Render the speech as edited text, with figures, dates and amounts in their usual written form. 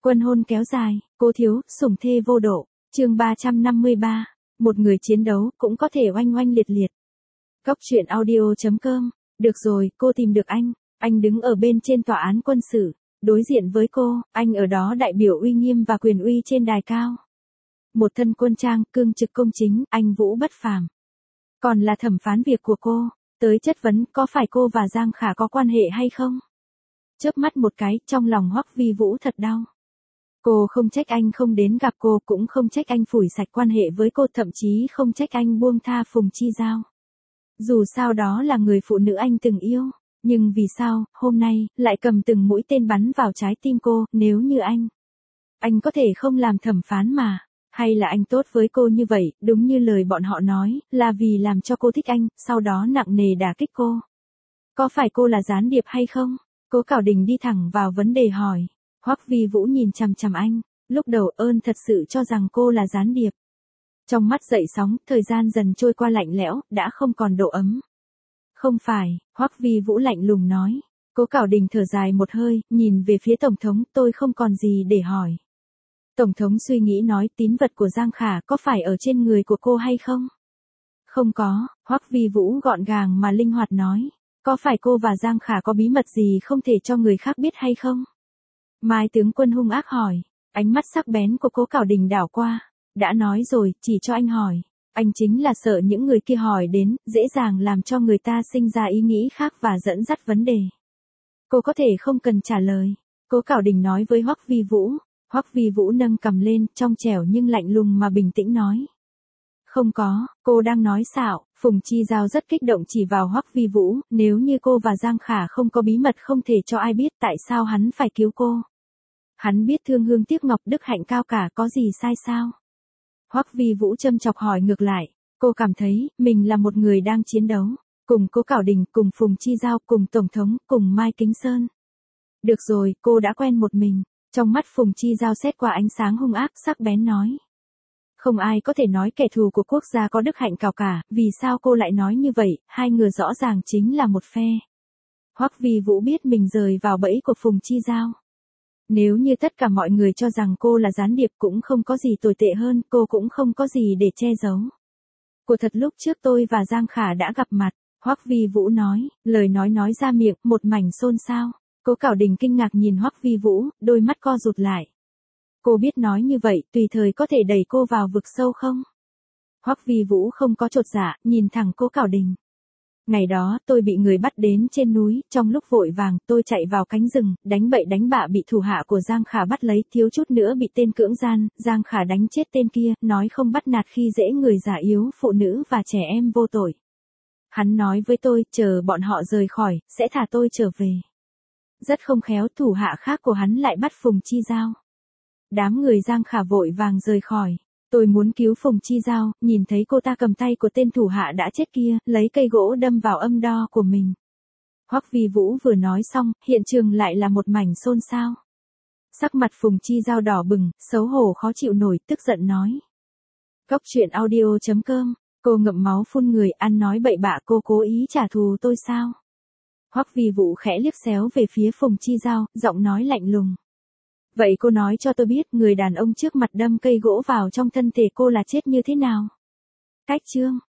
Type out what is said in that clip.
Quân hôn kéo dài, cô thiếu, sủng thê vô độ. Chương 353. Một người chiến đấu cũng có thể oanh oanh liệt liệt. Cốc truyện audio.com. Được rồi, cô tìm được anh. Anh đứng ở bên trên tòa án quân sự. Đối diện với cô, anh ở đó đại biểu uy nghiêm và quyền uy trên đài cao. Một thân quân trang, cương trực công chính, anh Vũ bất phàm. Còn là thẩm phán việc của cô, tới chất vấn có phải cô và Giang Khả có quan hệ hay không? Chớp mắt một cái, trong lòng Hoắc Vi Vũ thật đau. Cô không trách anh không đến gặp cô, cũng không trách anh phủi sạch quan hệ với cô, thậm chí không trách anh buông tha Phùng Chi Giao. Dù sao đó là người phụ nữ anh từng yêu, nhưng vì sao, hôm nay, lại cầm từng mũi tên bắn vào trái tim cô, nếu như anh có thể không làm thẩm phán mà, hay là anh tốt với cô như vậy, đúng như lời bọn họ nói, là vì làm cho cô thích anh, sau đó nặng nề đả kích cô. Có phải cô là gián điệp hay không? Cố Cảo Đình đi thẳng vào vấn đề hỏi. Hoắc Vi Vũ nhìn chằm chằm anh, lúc đầu ơn thật sự cho rằng cô là gián điệp. Trong mắt dậy sóng, thời gian dần trôi qua lạnh lẽo, đã không còn độ ấm. Không phải, Hoắc Vi Vũ lạnh lùng nói. Cố Cảo Đình thở dài một hơi, nhìn về phía Tổng thống, tôi không còn gì để hỏi. Tổng thống suy nghĩ nói, tín vật của Giang Khả có phải ở trên người của cô hay không? Không có, Hoắc Vi Vũ gọn gàng mà linh hoạt nói. Có phải cô và Giang Khả có bí mật gì không thể cho người khác biết hay không? Mai tướng quân hung ác hỏi, ánh mắt sắc bén của Cố Cảo Đình đảo qua. Đã nói rồi, chỉ cho anh hỏi. Anh chính là sợ những người kia hỏi đến, dễ dàng làm cho người ta sinh ra ý nghĩ khác và dẫn dắt vấn đề. Cô có thể không cần trả lời. Cố Cảo Đình nói với Hoắc Vi Vũ. Hoắc Vi Vũ nâng cằm lên, trong trẻo nhưng lạnh lùng mà bình tĩnh nói. Không có, cô đang nói xạo. Phùng Chi Giao rất kích động chỉ vào Hoắc Vi Vũ, nếu như cô và Giang Khả không có bí mật không thể cho ai biết, tại sao hắn phải cứu cô? Hắn biết thương hương tiếc ngọc, đức hạnh cao cả, có gì sai sao? Hoắc Vi Vũ châm chọc hỏi ngược lại, cô cảm thấy mình là một người đang chiến đấu, cùng Cố Cảo Đình, cùng Phùng Chi Giao, cùng Tổng thống, cùng Mai Kính Sơn. Được rồi, cô đã quen một mình. Trong mắt Phùng Chi Giao xét qua ánh sáng hung ác, sắc bén nói. Không ai có thể nói kẻ thù của quốc gia có đức hạnh cao cả, vì sao cô lại nói như vậy, hai người rõ ràng chính là một phe. Hoắc Vi Vũ biết mình rời vào bẫy của Phùng Chi Giao. Nếu như tất cả mọi người cho rằng cô là gián điệp cũng không có gì tồi tệ hơn, cô cũng không có gì để che giấu. Của thật lúc trước tôi và Giang Khả đã gặp mặt, Hoắc Vi Vũ nói, lời nói ra miệng, một mảnh xôn xao. Cố Cảo Đình kinh ngạc nhìn Hoắc Vi Vũ, đôi mắt co rụt lại. Cô biết nói như vậy, tùy thời có thể đẩy cô vào vực sâu không? Hoắc Vi Vũ không có chột dạ, nhìn thẳng Cố Cảo Đình. Ngày đó, tôi bị người bắt đến trên núi, trong lúc vội vàng, tôi chạy vào cánh rừng, đánh bậy đánh bạ bị thủ hạ của Giang Khả bắt lấy, thiếu chút nữa bị tên cưỡng gian, Giang Khả đánh chết tên kia, nói không bắt nạt khi dễ người già yếu, phụ nữ và trẻ em vô tội. Hắn nói với tôi, chờ bọn họ rời khỏi, sẽ thả tôi trở về. Rất không khéo, thủ hạ khác của hắn lại bắt Phùng Chi Giao. Đám người Giang Khả vội vàng rời khỏi. Tôi muốn cứu Phùng Chi Giao, nhìn thấy cô ta cầm tay của tên thủ hạ đã chết kia, lấy cây gỗ đâm vào âm đo của mình. Hoắc Vi Vũ vừa nói xong, hiện trường lại là một mảnh xôn xao. Sắc mặt Phùng Chi Giao đỏ bừng, xấu hổ khó chịu nổi, tức giận nói. Cốc truyện audio.com, cô ngậm máu phun người, ăn nói bậy bạ, cô cố ý trả thù tôi sao? Hoắc Vi Vũ khẽ liếc xéo về phía Phùng Chi Giao, giọng nói lạnh lùng. Vậy cô nói cho tôi biết người đàn ông trước mặt đâm cây gỗ vào trong thân thể cô là chết như thế nào? Cách chương.